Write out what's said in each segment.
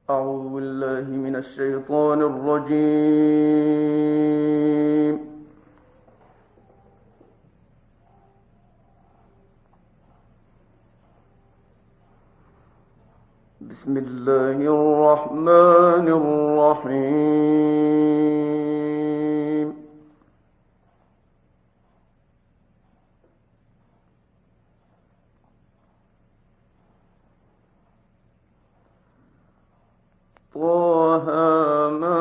أعوذ بالله من الشيطان الرجيم. بسم الله الرحمن الرحيم. طه ما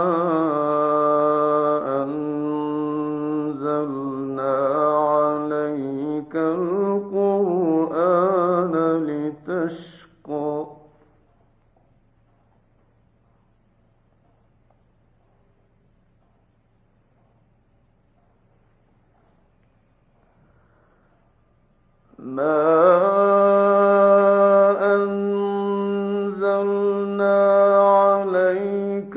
أنزلنا عليك القرآن لتشقى. ما أنزلنا عليك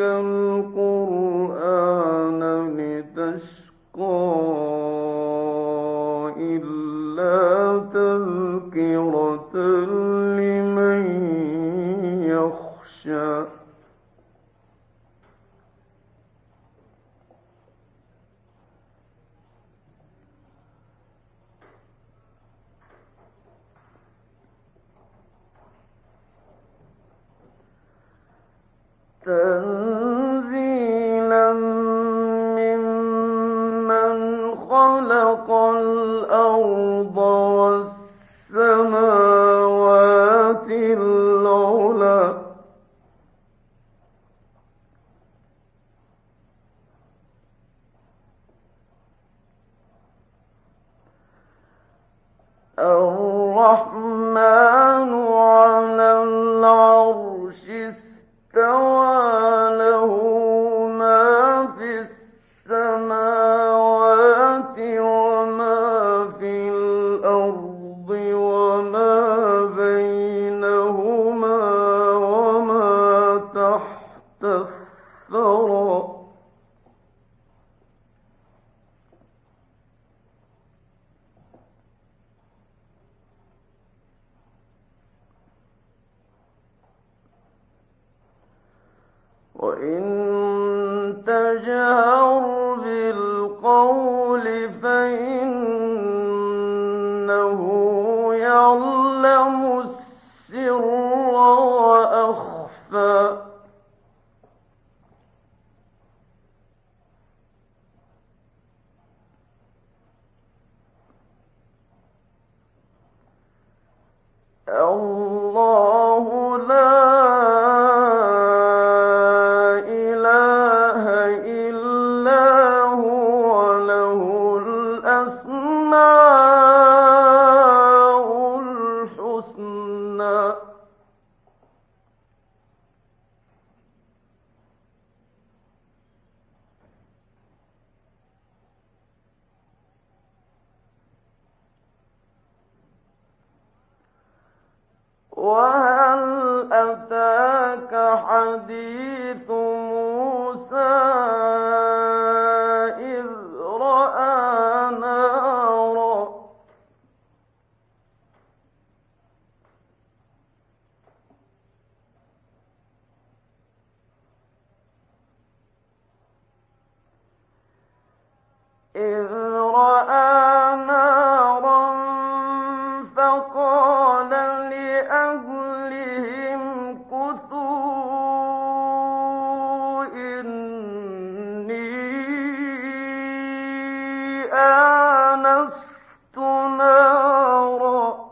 القرآن لتشقى إلا تذكرة لمن يخشى. تنزيلا ممن خلق الأرض والسماوات العلى. الرحمن على العرش استوى. له ما في السماوات وما في الأرض وما بينهما وما تحت الثرى. وإن تجهر بالقول فإنه يعلم السر وأخفى. الله لا إله إلا هو له الأسماء الحسنى. وهل أتاك حديث موسى إذ رأى نارا. إذ رأى نارا فقال لأهلهم كثوا إني آنست نارا.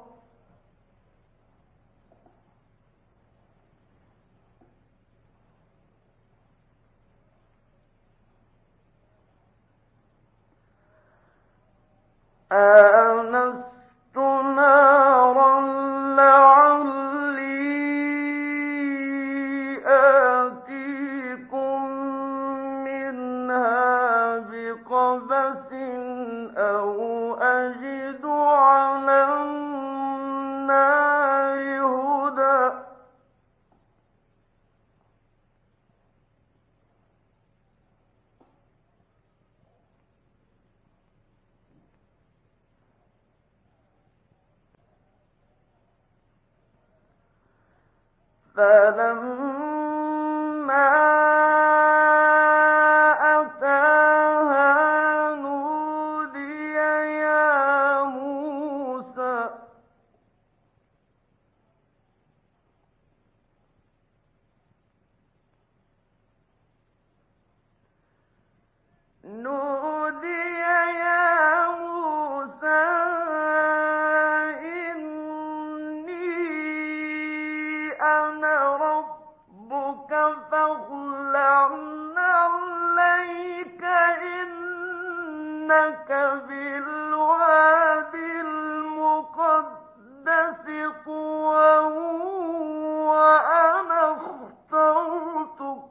آنست نارا لعلي آتيكم منها بقبس أو أجد على النار هدى. فلما ربك فاخلع عليك إنك بالوادي المقدس طوى وأنا اخترتك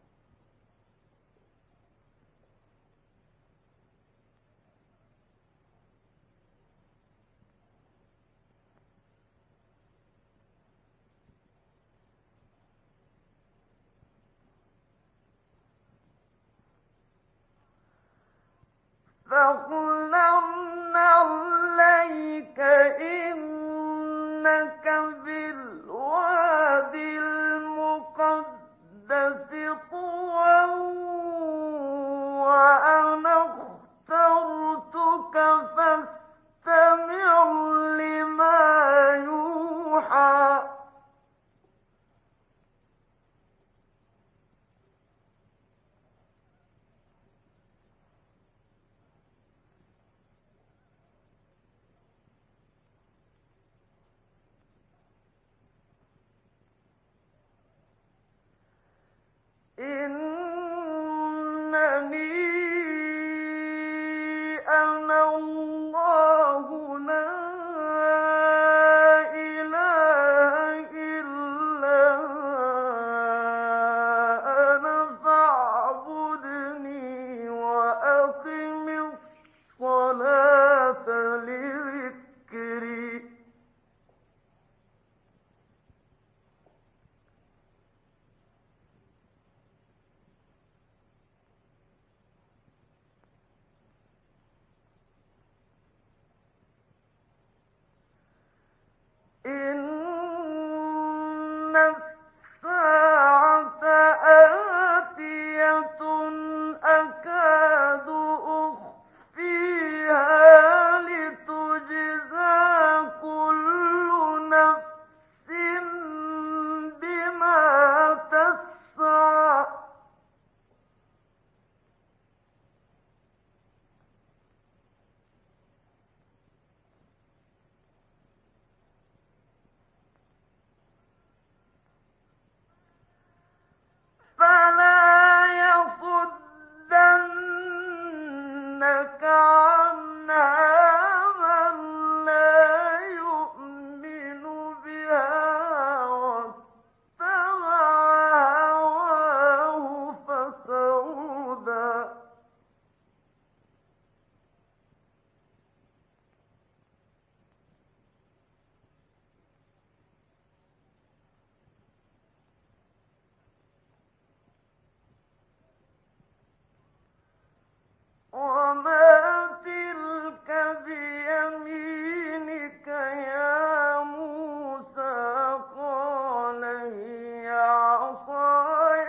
فاخلعن عليك إنك بالوادي المقدس طوى وأنا اخترتك فاستمع لما يوحى إنني أنا الله لا إله إلا أنا فاعبدني وأقم الصلاة لذكري إن الساعة آتية أكاد أخفيها لتجزى كل نفس بما تسعى فلا يصدنك عنها من لا يؤمن بها واتبع هواه فسودى وما تلك بيمينك يا موسى قال هي عصاي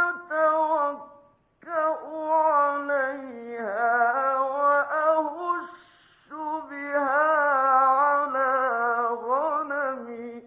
أتوكأ عليها وأهش بها على غنمي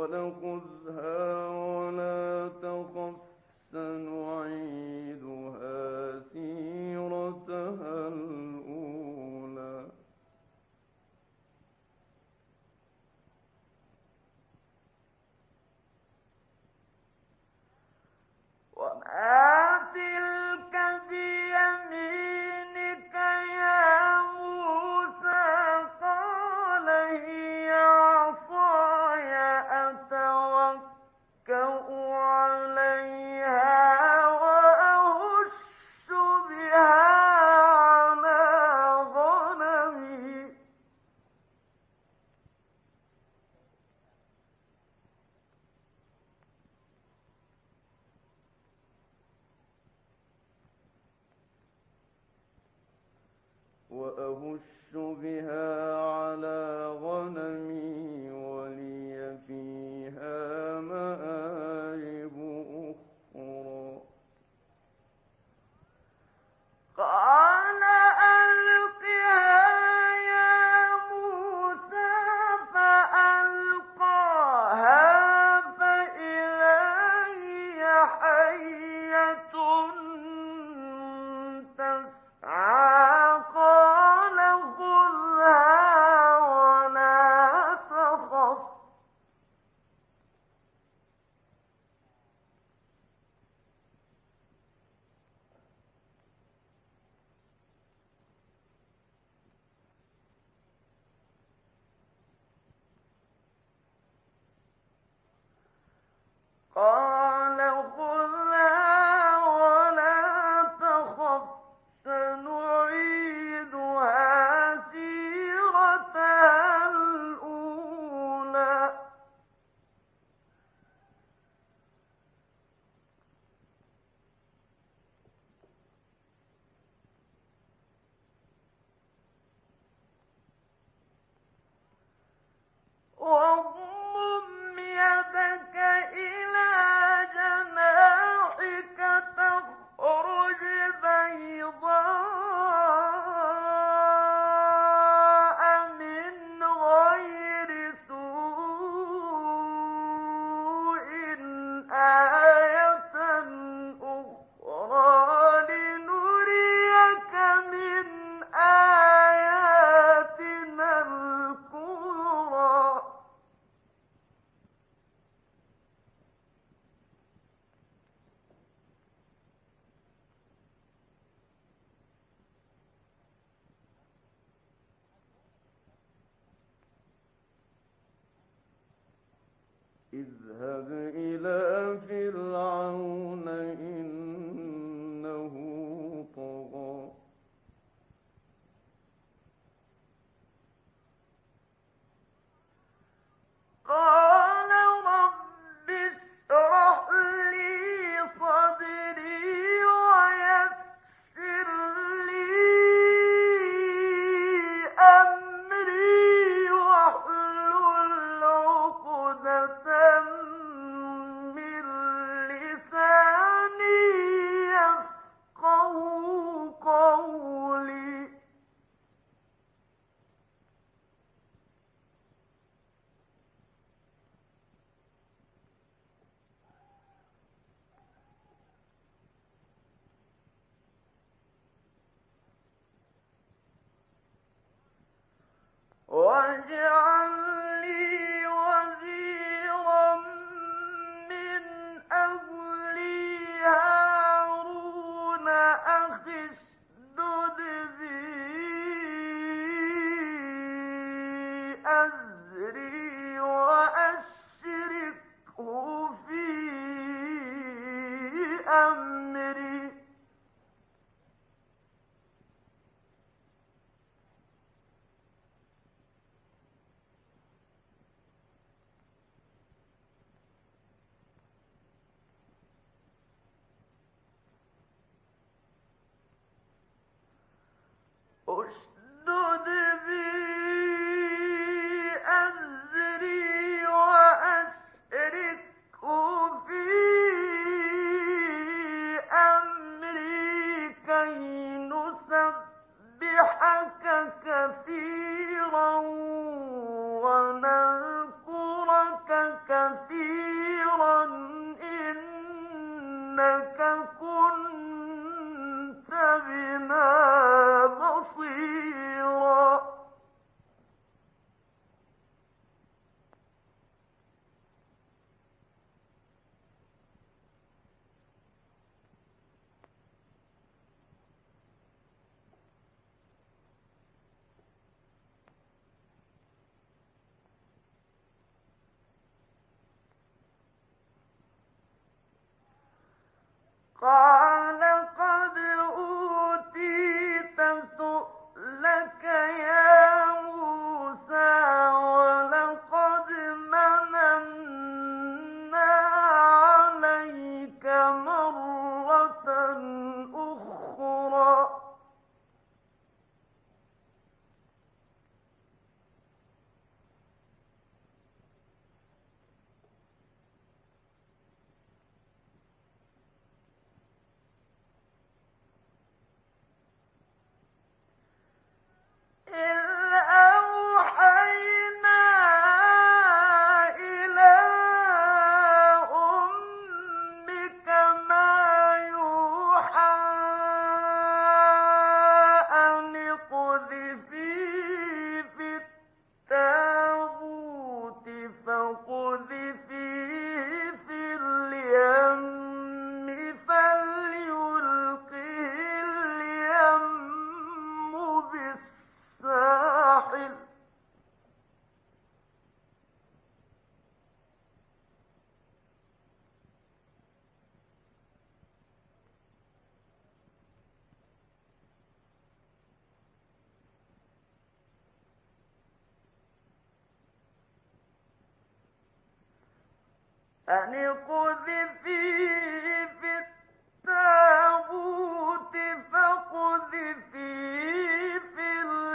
خذها ولا تخف سنعيدها سيرتها الأولى وما تلك بيمينك يا موسى قال هي عصاي أتوكأ عليها وأهش بها على غنمي ولي فيها مآرب أخرى قال ألقها يا موسى فألقاها فإذا هي حية تسعى قال خذها ولا تخف قال خذها ولا تخف سنعيدها سيرتها الأولى واضمم يدك إلى جناحك تخرج بيضاء من غير سوء آية أخرى لنريك من آياتنا الكبرى اذهب إلى فرعون إنه طغى قال رب اشرح لي صدري ويسر لي أمري واحلل عقدة من لساني يفقهوا قولي واجعل لي وزيرا من أهلي هارون أخي اشدد به أزري وأشركه في أمري اشدد بي أزري وأشركه في كنت بنا بصيرا قال قد أوتيت سؤلك يا موسى ولقد مننا عليك مرة أخرى إذ أوحينا إلى أمك ما يوحى أن اقذفيه في التابوت فاقذفيه في اليم فليلقه اليم بالساحل أن اقذفيه في التابوت فاقذفيه في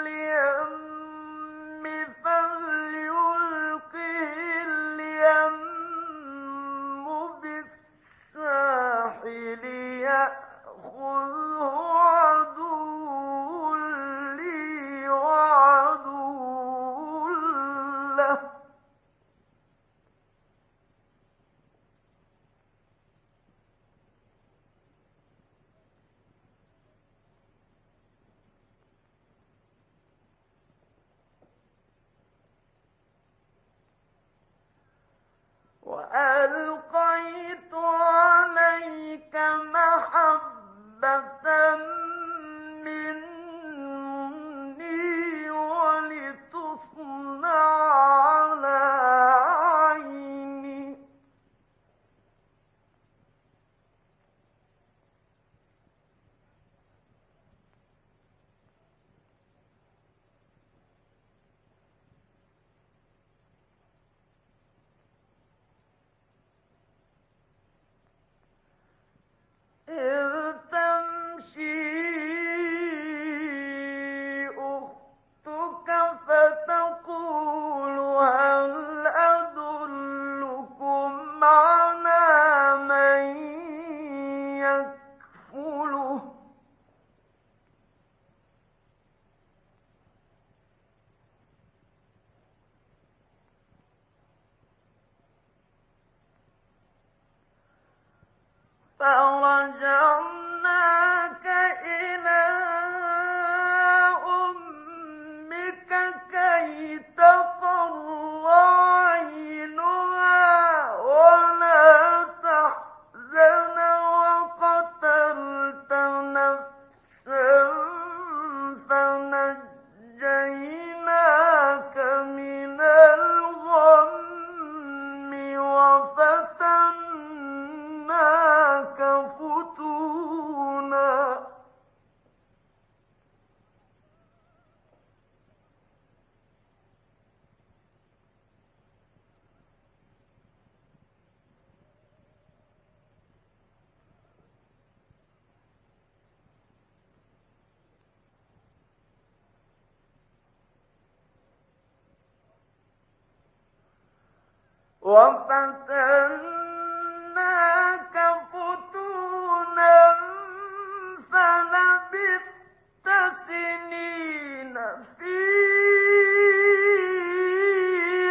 اليم فليلقه اليم بالساحل يأخذه عدو لي وعدو له وألقيت عليك محبة مني ولتصنع على عيني إذ تمشي أختك فتقول هل أدلكم على من يكفله فرجعناك إلى أمك كي تقر عينها ولا تحزن وقتلت نفسا فنجيناك من الغم وفتناك فتونا وفتناك فتونا فلبثت سنين في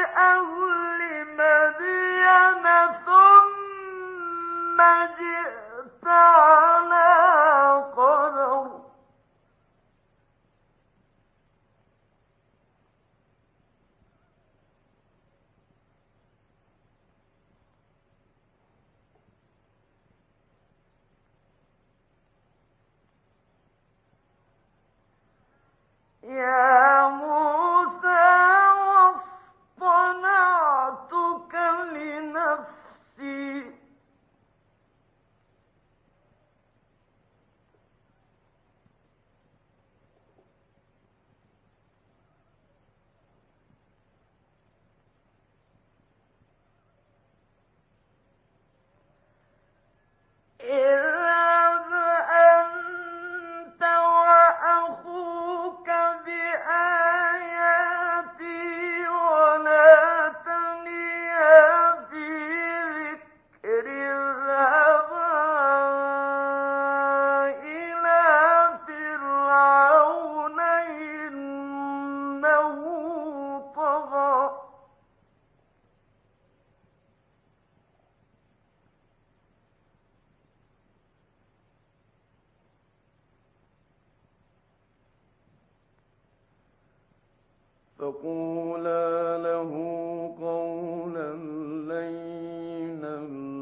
أهل مدين ثم جئت فقولا له قولا لينا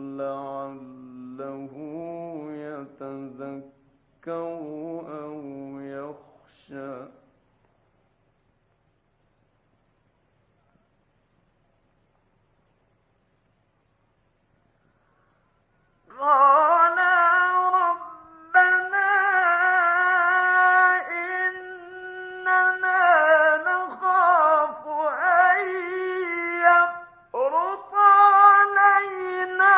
لعله يتذكر أو يخشى. قالا ربنا إننا نخاف أن يفرط علينا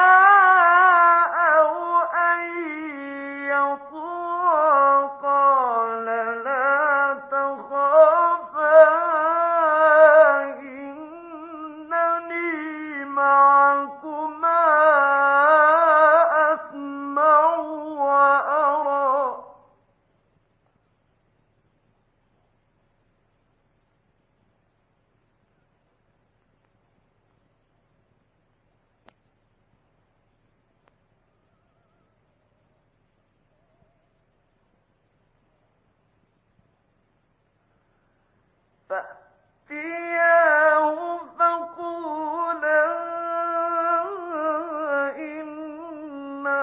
أو أن يطغى. قال لا تخافا إنني معكما أسمع وأرى. فأتياه فقولا إنا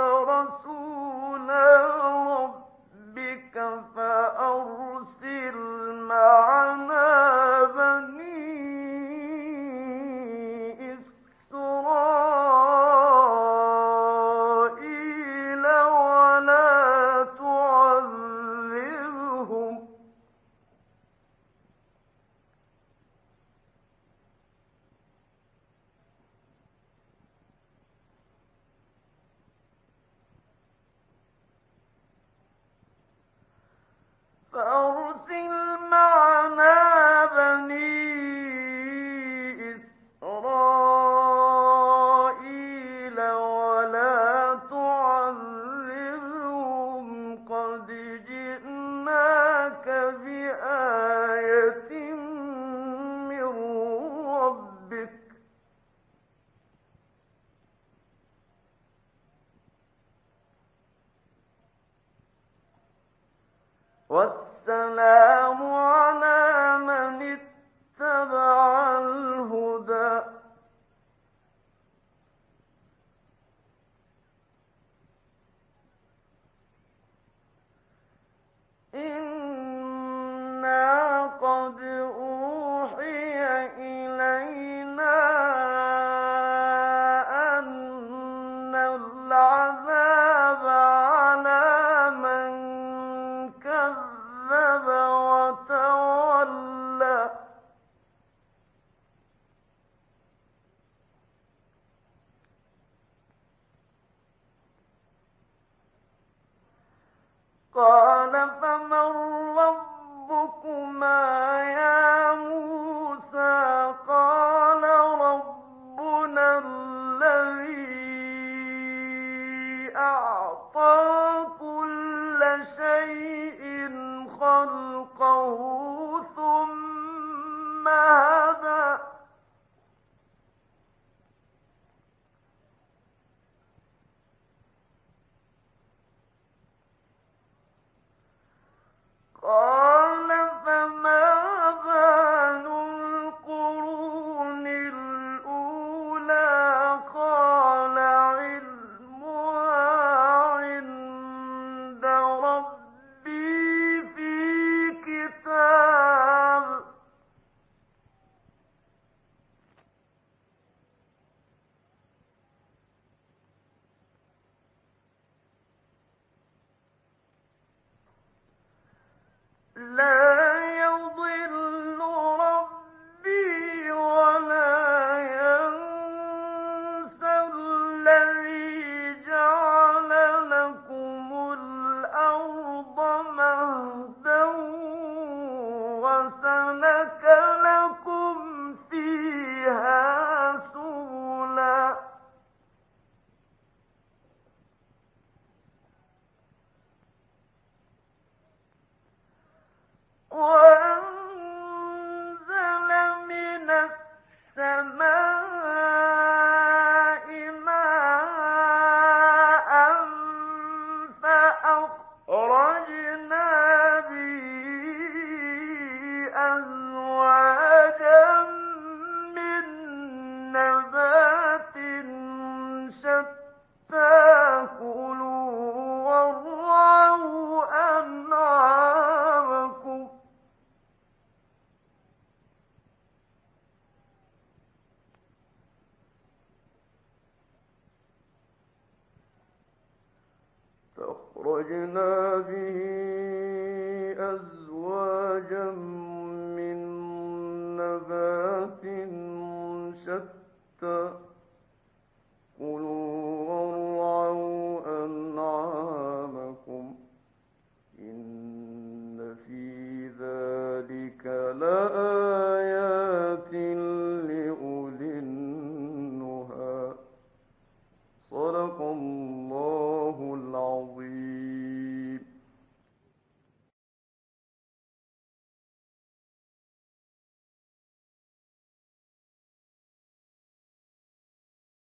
رسولا ربك فأرسل معنا بني إسرائيل ولا تعذبهم فأرسل معنا بني إسرائيل ولا تعذبهم قد جئناك بآية من ربك والسلام على من اتبع الهدى. إنا قد أوحي إلينا أن العذاب على من كذب وتولى. قال فمن ربكما يا موسى قال ربنا الذي أعطى كل شيء خلقه ثم هدى. فأخرجنا به أزواجا